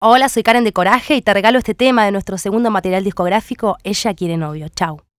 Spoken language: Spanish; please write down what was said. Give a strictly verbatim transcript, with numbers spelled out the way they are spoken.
Hola, soy Karen de Coraje y te regalo este tema de nuestro segundo material discográfico, Ella quiere novio. Chau.